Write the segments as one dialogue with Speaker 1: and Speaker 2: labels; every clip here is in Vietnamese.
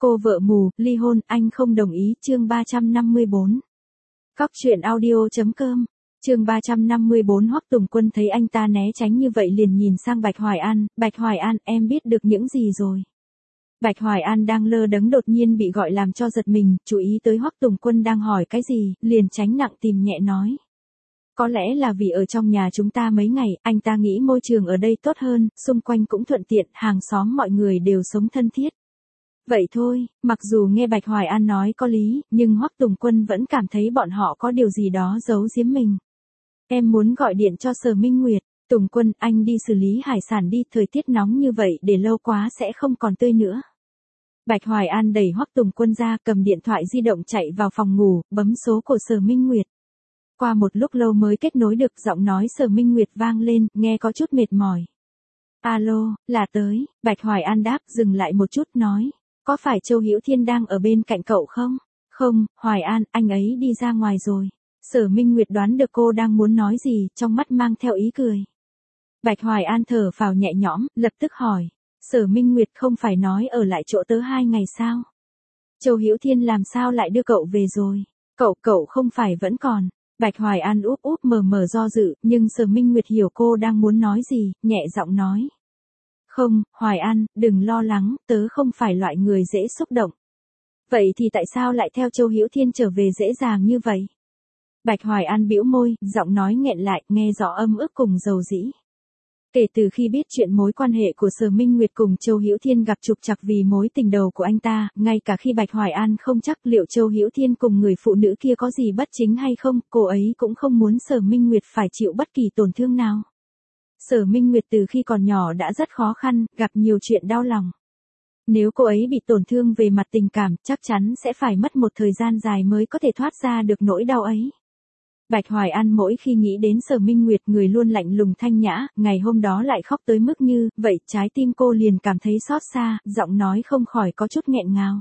Speaker 1: Cô vợ mù, ly hôn, anh không đồng ý, chương 354. Cóc truyện audio.com. Chương 354. Hoắc Tùng Quân thấy anh ta né tránh như vậy liền nhìn sang Bạch Hoài An, "Bạch Hoài An, em biết được những gì rồi?" Bạch Hoài An đang lơ đấng đột nhiên bị gọi làm cho giật mình, chú ý tới Hoắc Tùng Quân đang hỏi cái gì, liền tránh nặng tìm nhẹ nói. "Có lẽ là vì ở trong nhà chúng ta mấy ngày, anh ta nghĩ môi trường ở đây tốt hơn, xung quanh cũng thuận tiện, hàng xóm mọi người đều sống thân thiết." Vậy thôi, mặc dù nghe Bạch Hoài An nói có lý, nhưng Hoắc Tùng Quân vẫn cảm thấy bọn họ có điều gì đó giấu giếm mình. "Em muốn gọi điện cho Sở Minh Nguyệt. Tùng Quân, anh đi xử lý hải sản đi, thời tiết nóng như vậy để lâu quá sẽ không còn tươi nữa." Bạch Hoài An đẩy Hoắc Tùng Quân ra, cầm điện thoại di động chạy vào phòng ngủ, bấm số của Sở Minh Nguyệt. Qua một lúc lâu mới kết nối được, giọng nói Sở Minh Nguyệt vang lên, nghe có chút mệt mỏi. "Alo, là tới." Bạch Hoài An đáp, dừng lại một chút nói. "Có phải Châu Hữu Thiên đang ở bên cạnh cậu không?" "Không, Hoài An, anh ấy đi ra ngoài rồi." Sở Minh Nguyệt đoán được cô đang muốn nói gì, trong mắt mang theo ý cười. Bạch Hoài An thở phào nhẹ nhõm, lập tức hỏi. "Sở Minh Nguyệt không phải nói ở lại chỗ tớ 2 ngày sao? Châu Hữu Thiên làm sao lại đưa cậu về rồi? Cậu không phải vẫn còn." Bạch Hoài An úp úp mờ mờ do dự, nhưng Sở Minh Nguyệt hiểu cô đang muốn nói gì, nhẹ giọng nói. "Không, Hoài An, đừng lo lắng, tớ không phải loại người dễ xúc động." "Vậy thì tại sao lại theo Châu Hữu Thiên trở về dễ dàng như vậy?" Bạch Hoài An bĩu môi, giọng nói nghẹn lại, nghe rõ âm ức cùng dầu dĩ. Kể từ khi biết chuyện mối quan hệ của Sở Minh Nguyệt cùng Châu Hữu Thiên gặp trục trặc vì mối tình đầu của anh ta, ngay cả khi Bạch Hoài An không chắc liệu Châu Hữu Thiên cùng người phụ nữ kia có gì bất chính hay không, cô ấy cũng không muốn Sở Minh Nguyệt phải chịu bất kỳ tổn thương nào. Sở Minh Nguyệt từ khi còn nhỏ đã rất khó khăn, gặp nhiều chuyện đau lòng. Nếu cô ấy bị tổn thương về mặt tình cảm, chắc chắn sẽ phải mất một thời gian dài mới có thể thoát ra được nỗi đau ấy. Bạch Hoài An mỗi khi nghĩ đến Sở Minh Nguyệt, người luôn lạnh lùng thanh nhã, ngày hôm đó lại khóc tới mức như vậy, trái tim cô liền cảm thấy xót xa, giọng nói không khỏi có chút nghẹn ngào.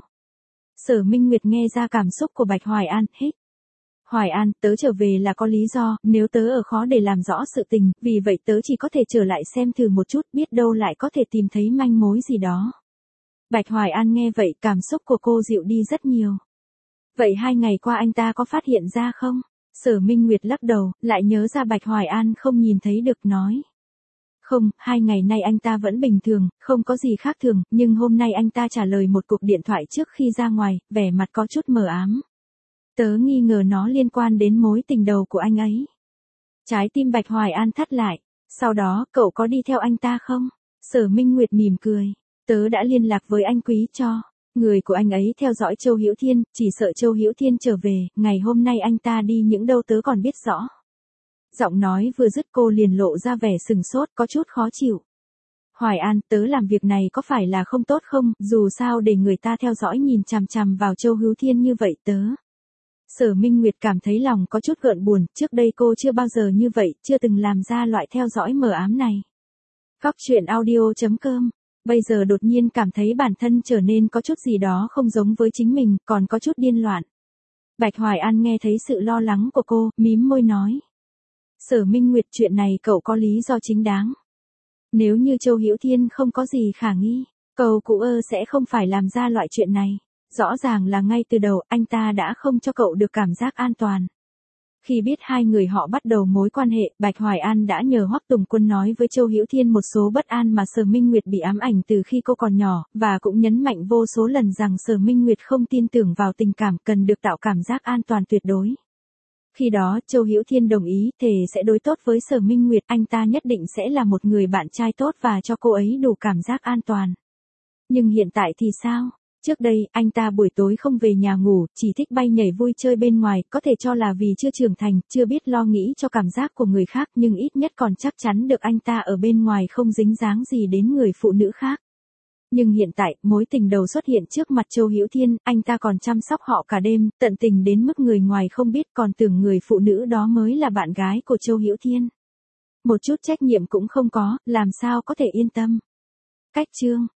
Speaker 1: Sở Minh Nguyệt nghe ra cảm xúc của Bạch Hoài An, hít. "Hoài An, tớ trở về là có lý do, nếu tớ ở khó để làm rõ sự tình, vì vậy tớ chỉ có thể trở lại xem thử một chút, biết đâu lại có thể tìm thấy manh mối gì đó." Bạch Hoài An nghe vậy, cảm xúc của cô dịu đi rất nhiều. "Vậy 2 ngày qua anh ta có phát hiện ra không?" Sở Minh Nguyệt lắc đầu, lại nhớ ra Bạch Hoài An không nhìn thấy được nói. "Không, 2 ngày nay anh ta vẫn bình thường, không có gì khác thường, nhưng hôm nay anh ta trả lời một cuộc điện thoại trước khi ra ngoài, vẻ mặt có chút mờ ám. Tớ nghi ngờ nó liên quan đến mối tình đầu của anh ấy." Trái tim Bạch Hoài An thắt lại. "Sau đó, cậu có đi theo anh ta không?" Sở Minh Nguyệt mỉm cười. "Tớ đã liên lạc với anh Quý cho. Người của anh ấy theo dõi Châu Hữu Thiên, chỉ sợ Châu Hữu Thiên trở về, ngày hôm nay anh ta đi những đâu tớ còn biết rõ." Giọng nói vừa dứt cô liền lộ ra vẻ sừng sốt, có chút khó chịu. "Hoài An, tớ làm việc này có phải là không tốt không, dù sao để người ta theo dõi nhìn chằm chằm vào Châu Hữu Thiên như vậy tớ." Sở Minh Nguyệt cảm thấy lòng có chút gợn buồn, trước đây cô chưa bao giờ như vậy, chưa từng làm ra loại theo dõi mờ ám này. Cóc truyện audio.com. Bây giờ đột nhiên cảm thấy bản thân trở nên có chút gì đó không giống với chính mình, còn có chút điên loạn. Bạch Hoài An nghe thấy sự lo lắng của cô, mím môi nói. "Sở Minh Nguyệt, chuyện này cậu có lý do chính đáng. Nếu như Châu Hữu Thiên không có gì khả nghi, cậu cụ sẽ không phải làm ra loại chuyện này. Rõ ràng là ngay từ đầu anh ta đã không cho cậu được cảm giác an toàn." Khi biết hai người họ bắt đầu mối quan hệ, Bạch Hoài An đã nhờ Hoắc Tùng Quân nói với Châu Hữu Thiên một số bất an mà Sở Minh Nguyệt bị ám ảnh từ khi cô còn nhỏ, và cũng nhấn mạnh vô số lần rằng Sở Minh Nguyệt không tin tưởng vào tình cảm, cần được tạo cảm giác an toàn tuyệt đối. Khi đó, Châu Hữu Thiên đồng ý, thề sẽ đối tốt với Sở Minh Nguyệt, anh ta nhất định sẽ là một người bạn trai tốt và cho cô ấy đủ cảm giác an toàn. Nhưng hiện tại thì sao? Trước đây, anh ta buổi tối không về nhà ngủ, chỉ thích bay nhảy vui chơi bên ngoài, có thể cho là vì chưa trưởng thành, chưa biết lo nghĩ cho cảm giác của người khác, nhưng ít nhất còn chắc chắn được anh ta ở bên ngoài không dính dáng gì đến người phụ nữ khác. Nhưng hiện tại, mối tình đầu xuất hiện trước mặt Châu Hữu Thiên, anh ta còn chăm sóc họ cả đêm, tận tình đến mức người ngoài không biết, còn tưởng người phụ nữ đó mới là bạn gái của Châu Hữu Thiên. Một chút trách nhiệm cũng không có, làm sao có thể yên tâm. Cách chương